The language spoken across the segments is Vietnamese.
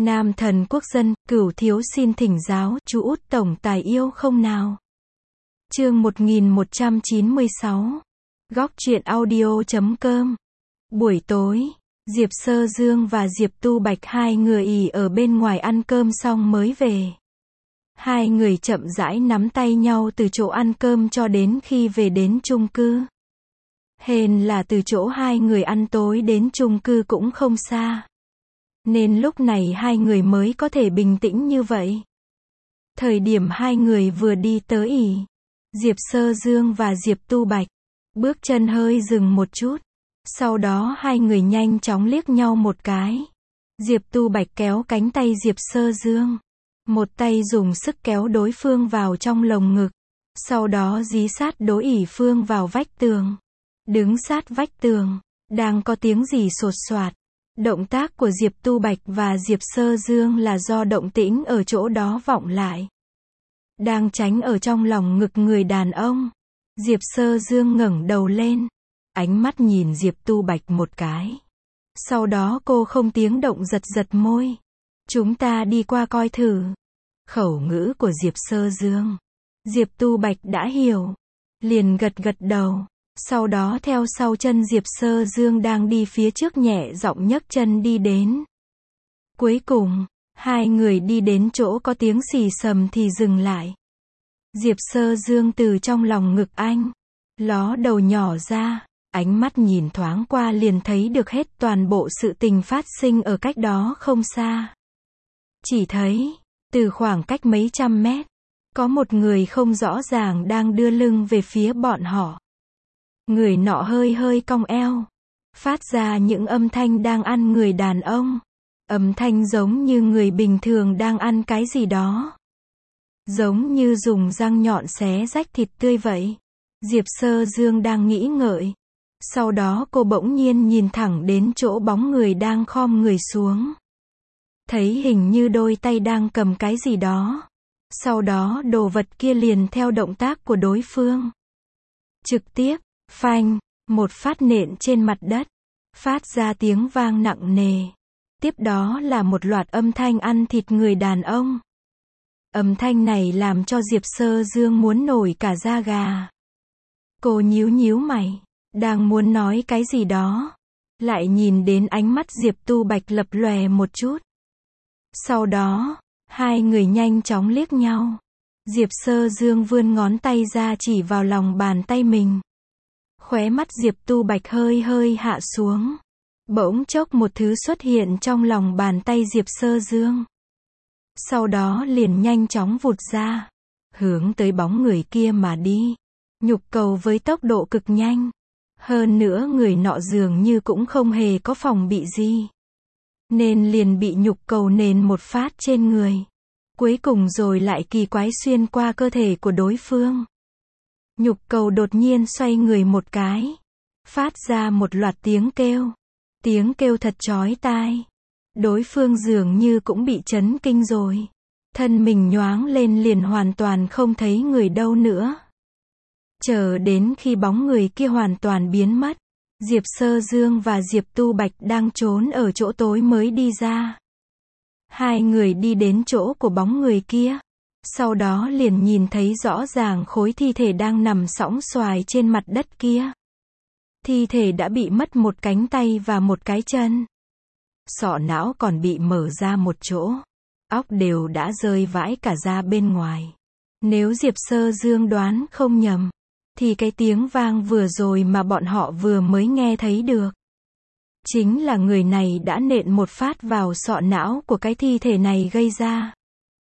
Nam thần quốc dân, Cửu thiếu xin thỉnh giáo, chú út tổng tài yêu không nào? Chương 1196. Góc truyện audio.com. Buổi tối, Diệp Sơ Dương và Diệp Tu Bạch hai người ì ở bên ngoài ăn cơm xong mới về. Hai người chậm rãi nắm tay nhau từ chỗ ăn cơm cho đến khi về đến chung cư. Hèn là từ chỗ hai người ăn tối đến chung cư cũng không xa, nên lúc này hai người mới có thể bình tĩnh như vậy. Thời điểm hai người vừa đi tới ì, Diệp Sơ Dương và Diệp Tu Bạch bước chân hơi dừng một chút. Sau đó hai người nhanh chóng liếc nhau một cái. Diệp Tu Bạch kéo cánh tay Diệp Sơ Dương, một tay dùng sức kéo đối phương vào trong lồng ngực, sau đó dí sát đối ỉ phương vào vách tường. Đứng sát vách tường, đang có tiếng gì sột soạt. Động tác của Diệp Tu Bạch và Diệp Sơ Dương là do động tĩnh ở chỗ đó vọng lại. Đang tránh ở trong lòng ngực người đàn ông. Diệp Sơ Dương ngẩng đầu lên, ánh mắt nhìn Diệp Tu Bạch một cái. Sau đó cô không tiếng động giật giật môi. Chúng ta đi qua coi thử. Khẩu ngữ của Diệp Sơ Dương, Diệp Tu Bạch đã hiểu, liền gật gật đầu. Sau đó theo sau chân Diệp Sơ Dương đang đi phía trước nhẹ giọng nhấc chân đi đến. Cuối cùng, hai người đi đến chỗ có tiếng xì xầm thì dừng lại. Diệp Sơ Dương từ trong lòng ngực anh ló đầu nhỏ ra, ánh mắt nhìn thoáng qua liền thấy được hết toàn bộ sự tình phát sinh ở cách đó không xa. Chỉ thấy, từ khoảng cách mấy trăm mét, có một người không rõ ràng đang đưa lưng về phía bọn họ. Người nọ hơi hơi cong eo, phát ra những âm thanh đang ăn người đàn ông. Âm thanh giống như người bình thường đang ăn cái gì đó, giống như dùng răng nhọn xé rách thịt tươi vậy. Diệp Sơ Dương đang nghĩ ngợi. Sau đó cô bỗng nhiên nhìn thẳng đến chỗ bóng người đang khom người xuống. Thấy hình như đôi tay đang cầm cái gì đó. Sau đó đồ vật kia liền theo động tác của đối phương, trực tiếp, phanh, một phát nện trên mặt đất, phát ra tiếng vang nặng nề. Tiếp đó là một loạt âm thanh ăn thịt người đàn ông. Âm thanh này làm cho Diệp Sơ Dương muốn nổi cả da gà. Cô nhíu nhíu mày, đang muốn nói cái gì đó, lại nhìn đến ánh mắt Diệp Tu Bạch lập lòe một chút. Sau đó, hai người nhanh chóng liếc nhau. Diệp Sơ Dương vươn ngón tay ra chỉ vào lòng bàn tay mình. Khóe mắt Diệp Tu Bạch hơi hơi hạ xuống. Bỗng chốc một thứ xuất hiện trong lòng bàn tay Diệp Sơ Dương. Sau đó liền nhanh chóng vụt ra, hướng tới bóng người kia mà đi. Nhục cầu với tốc độ cực nhanh. Hơn nữa người nọ dường như cũng không hề có phòng bị gì, nên liền bị nhục cầu nện một phát trên người. Cuối cùng rồi lại kỳ quái xuyên qua cơ thể của đối phương. Nhục cầu đột nhiên xoay người một cái, phát ra một loạt tiếng kêu. Tiếng kêu thật chói tai. Đối phương dường như cũng bị chấn kinh rồi. Thân mình nhoáng lên liền hoàn toàn không thấy người đâu nữa. Chờ đến khi bóng người kia hoàn toàn biến mất, Diệp Sơ Dương và Diệp Tu Bạch đang trốn ở chỗ tối mới đi ra. Hai người đi đến chỗ của bóng người kia. Sau đó liền nhìn thấy rõ ràng khối thi thể đang nằm sõng soài trên mặt đất kia. Thi thể đã bị mất một cánh tay và một cái chân. Sọ não còn bị mở ra một chỗ. Óc đều đã rơi vãi cả ra bên ngoài. Nếu Diệp Sơ Dương đoán không nhầm, thì cái tiếng vang vừa rồi mà bọn họ vừa mới nghe thấy được, chính là người này đã nện một phát vào sọ não của cái thi thể này gây ra.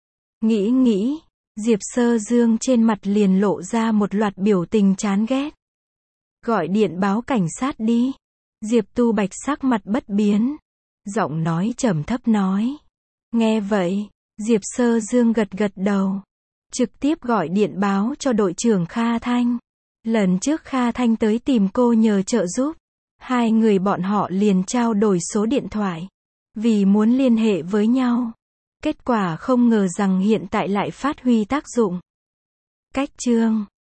Nghĩ, Diệp Sơ Dương trên mặt liền lộ ra một loạt biểu tình chán ghét. Gọi điện báo cảnh sát đi. Diệp Tu Bạch sắc mặt bất biến, giọng nói trầm thấp nói. Nghe vậy, Diệp Sơ Dương gật gật đầu, trực tiếp gọi điện báo cho đội trưởng Kha Thanh. Lần trước Kha Thanh tới tìm cô nhờ trợ giúp, hai người bọn họ liền trao đổi số điện thoại, vì muốn liên hệ với nhau. Kết quả không ngờ rằng hiện tại lại phát huy tác dụng. Cách chương